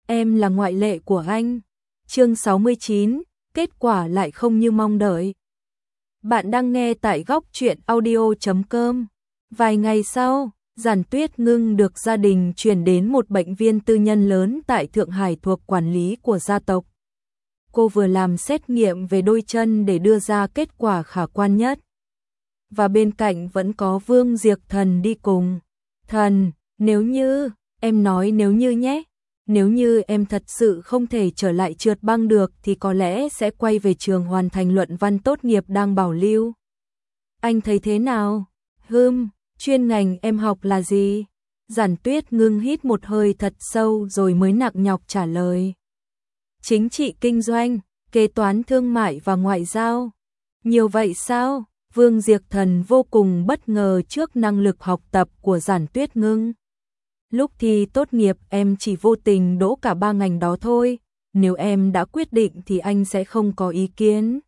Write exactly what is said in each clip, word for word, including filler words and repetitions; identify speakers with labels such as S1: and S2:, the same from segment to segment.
S1: em là ngoại lệ của anh. Chương sáu mươi chín, kết quả lại không như mong đợi. Bạn đang nghe tại góc truyện audio chấm com. Vài ngày sau, Giản Tuyết Ngưng được gia đình chuyển đến một bệnh viện tư nhân lớn tại Thượng Hải thuộc quản lý của gia tộc. Cô vừa làm xét nghiệm về đôi chân để đưa ra kết quả khả quan nhất. Và bên cạnh vẫn có Vương Diệp Thần đi cùng. Thần, nếu như, em nói nếu như nhé. Nếu như em thật sự không thể trở lại trượt băng được thì có lẽ sẽ quay về trường hoàn thành luận văn tốt nghiệp đang bảo lưu. Anh thấy thế nào? Hừm, chuyên ngành em học là gì? Giản Tuyết Ngưng hít một hơi thật sâu rồi mới nặng nhọc trả lời. Chính trị kinh doanh, kế toán thương mại và ngoại giao. Nhiều vậy sao? Vương Diệp Thần vô cùng bất ngờ trước năng lực học tập của Giản Tuyết Ngưng. Lúc thi tốt nghiệp em chỉ vô tình đỗ cả ba ngành đó thôi, nếu em đã quyết định thì anh sẽ không có ý kiến.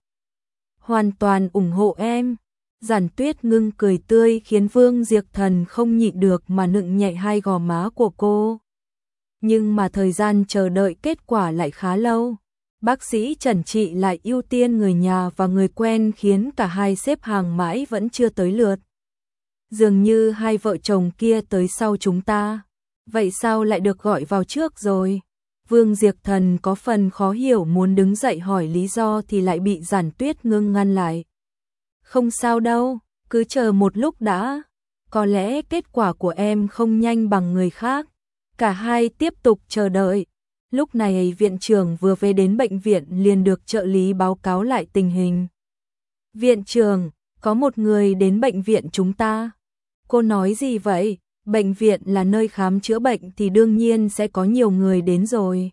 S1: Hoàn toàn ủng hộ em. Giản Tuyết Ngưng cười tươi khiến Vương Diệp Thần không nhịn được mà nựng nhẹ hai gò má của cô. Nhưng mà thời gian chờ đợi kết quả lại khá lâu. Bác sĩ chẩn trị lại ưu tiên người nhà và người quen khiến cả hai xếp hàng mãi vẫn chưa tới lượt. Dường như hai vợ chồng kia tới sau chúng ta. Vậy sao lại được gọi vào trước rồi? Vương Diệp Thần có phần khó hiểu muốn đứng dậy hỏi lý do thì lại bị Giản Tuyết Ngưng ngăn lại. Không sao đâu, cứ chờ một lúc đã. Có lẽ kết quả của em không nhanh bằng người khác. Cả hai tiếp tục chờ đợi. Lúc này viện trưởng vừa về đến bệnh viện liền được trợ lý báo cáo lại tình hình. Viện trưởng, có một người đến bệnh viện chúng ta. Cô nói gì vậy? Bệnh viện là nơi khám chữa bệnh thì đương nhiên sẽ có nhiều người đến rồi.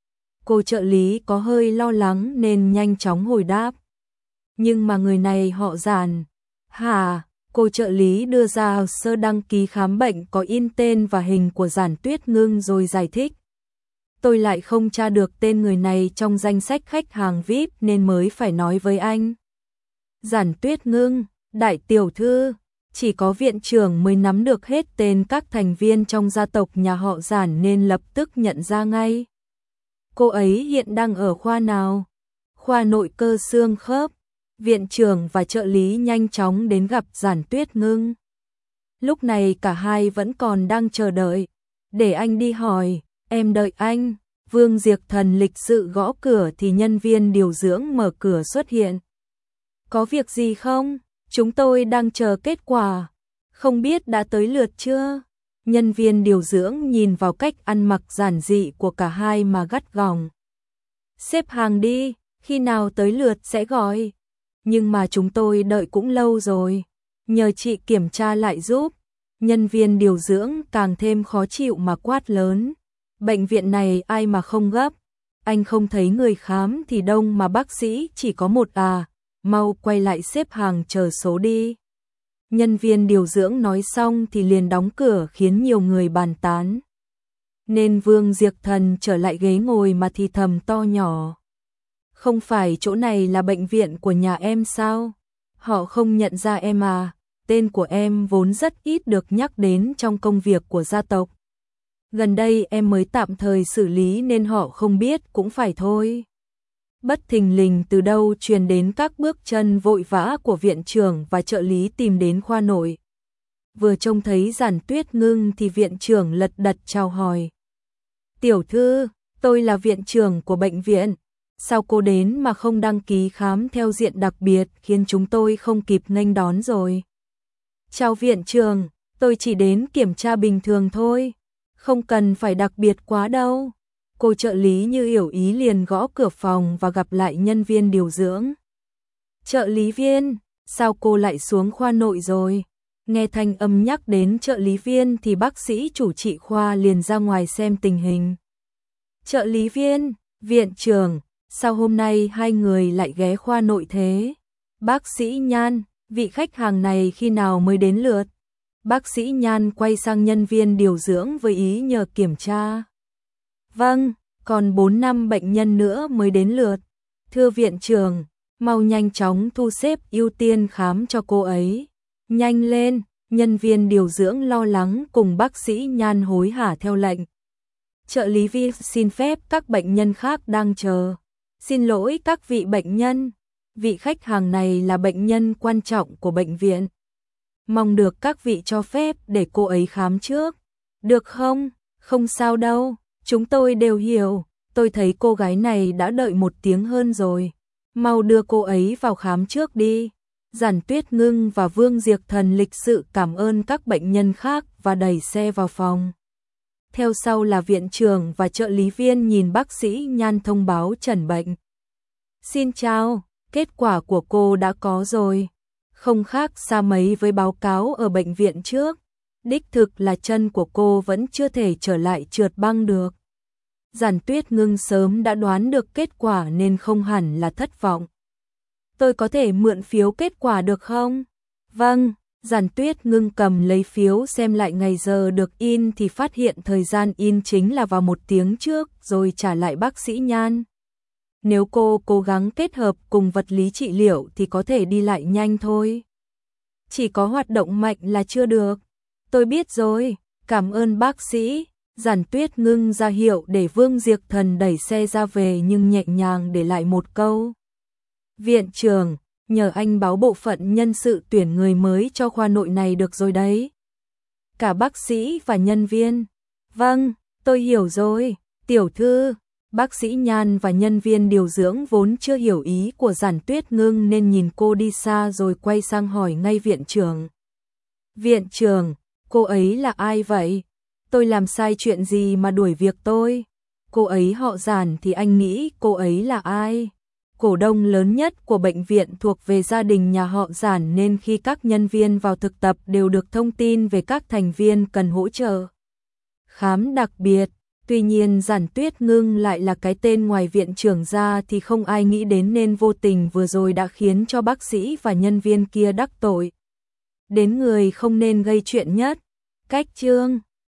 S1: Cô trợ lý có hơi lo lắng nên nhanh chóng hồi đáp. Nhưng mà người này họ Giản. Hả? Cô trợ lý đưa ra hồ sơ đăng ký khám bệnh có in tên và hình của Giản Tuyết Ngưng rồi giải thích. Tôi lại không tra được tên người này trong danh sách khách hàng vi ai pi nên mới phải nói với anh. Giản Tuyết Ngưng, đại tiểu thư, chỉ có viện trưởng mới nắm được hết tên các thành viên trong gia tộc nhà họ Giản nên lập tức nhận ra ngay. Cô ấy hiện đang ở khoa nào? Khoa nội cơ xương khớp. Viện trưởng và trợ lý nhanh chóng đến gặp Giản Tuyết Ngưng. Lúc này cả hai vẫn còn đang chờ đợi. Để anh đi hỏi, em đợi anh. Vương Diệp Thần lịch sự gõ cửa thì nhân viên điều dưỡng mở cửa xuất hiện. Có việc gì không? Chúng tôi đang chờ kết quả. Không biết đã tới lượt chưa? Nhân viên điều dưỡng nhìn vào cách ăn mặc giản dị của cả hai mà gắt gỏng. Xếp hàng đi, khi nào tới lượt sẽ gọi. Nhưng mà chúng tôi đợi cũng lâu rồi. Nhờ chị kiểm tra lại giúp. Nhân viên điều dưỡng càng thêm khó chịu mà quát lớn. Bệnh viện này ai mà không gấp. Anh không thấy người khám thì đông mà bác sĩ chỉ có một à. Mau quay lại xếp hàng chờ số đi. Nhân viên điều dưỡng nói xong thì liền đóng cửa khiến nhiều người bàn tán. Nên Vương Diệp Thần trở lại ghế ngồi mà thì thầm to nhỏ. Không phải chỗ này là bệnh viện của nhà em sao? Họ không nhận ra em à? Tên của em vốn rất ít được nhắc đến trong công việc của gia tộc. Gần đây em mới tạm thời xử lý nên họ không biết cũng phải thôi. Bất thình lình từ đâu truyền đến các bước chân vội vã của viện trưởng và trợ lý tìm đến khoa nội. Vừa trông thấy Giản Tuyết Ngưng thì viện trưởng lật đật chào hỏi. Tiểu thư, tôi là viện trưởng của bệnh viện. Sao cô đến mà không đăng ký khám theo diện đặc biệt khiến chúng tôi không kịp nghênh đón rồi. Chào viện trưởng, tôi chỉ đến kiểm tra bình thường thôi. Không cần phải đặc biệt quá đâu. Cô trợ lý như hiểu ý liền gõ cửa phòng và gặp lại nhân viên điều dưỡng. Trợ lý viên, sao cô lại xuống khoa nội rồi? Nghe thanh âm nhắc đến trợ lý viên thì bác sĩ chủ trị khoa liền ra ngoài xem tình hình. Trợ lý viên, viện trưởng, sao hôm nay hai người lại ghé khoa nội thế? Bác sĩ Nhan, vị khách hàng này khi nào mới đến lượt? Bác sĩ Nhan quay sang nhân viên điều dưỡng với ý nhờ kiểm tra. Vâng, còn bốn năm bệnh nhân nữa mới đến lượt. Thưa viện trưởng, mau nhanh chóng thu xếp ưu tiên khám cho cô ấy. Nhanh lên, nhân viên điều dưỡng lo lắng cùng bác sĩ Nhan hối hả theo lệnh. Trợ lý viên xin phép các bệnh nhân khác đang chờ. Xin lỗi các vị bệnh nhân. Vị khách hàng này là bệnh nhân quan trọng của bệnh viện. Mong được các vị cho phép để cô ấy khám trước. Được không? Không sao đâu. Chúng tôi đều hiểu. Tôi thấy cô gái này đã đợi một tiếng hơn rồi. Mau đưa cô ấy vào khám trước đi. Giản Tuyết Ngưng và Vương Diệp Thần lịch sự cảm ơn các bệnh nhân khác và đẩy xe vào phòng. Theo sau là viện trưởng và trợ lý viên nhìn bác sĩ Nhan thông báo chẩn bệnh. Xin chào, kết quả của cô đã có rồi. Không khác xa mấy với báo cáo ở bệnh viện trước. Đích thực là chân của cô vẫn chưa thể trở lại trượt băng được. Giản Tuyết Ngưng sớm đã đoán được kết quả nên không hẳn là thất vọng. Tôi có thể mượn phiếu kết quả được không? Vâng, Giản Tuyết Ngưng cầm lấy phiếu xem lại ngày giờ được in thì phát hiện thời gian in chính là vào một tiếng trước rồi trả lại bác sĩ Nhan. Nếu cô cố gắng kết hợp cùng vật lý trị liệu thì có thể đi lại nhanh thôi. Chỉ có hoạt động mạnh là chưa được. Tôi biết rồi, cảm ơn bác sĩ. Giản Tuyết Ngưng ra hiệu để Vương Diệp Thần đẩy xe ra về nhưng nhẹ nhàng để lại một câu. Viện trưởng, nhờ anh báo bộ phận nhân sự tuyển người mới cho khoa nội này được rồi đấy. Cả bác sĩ và nhân viên. Vâng, tôi hiểu rồi, tiểu thư. Bác sĩ Nhan và nhân viên điều dưỡng vốn chưa hiểu ý của Giản Tuyết Ngưng nên nhìn cô đi xa rồi quay sang hỏi ngay viện trưởng. Viện trưởng, cô ấy là ai vậy? Tôi làm sai chuyện gì mà đuổi việc tôi? Cô ấy họ Giản thì anh nghĩ cô ấy là ai? Cổ đông lớn nhất của bệnh viện thuộc về gia đình nhà họ Giản nên khi các nhân viên vào thực tập đều được thông tin về các thành viên cần hỗ trợ khám đặc biệt. Tuy nhiên Giản Tuyết Ngưng lại là cái tên ngoài viện trưởng ra thì không ai nghĩ đến nên vô tình vừa rồi đã khiến cho bác sĩ và nhân viên kia đắc tội. Đến người không nên gây chuyện nhất. Cách chương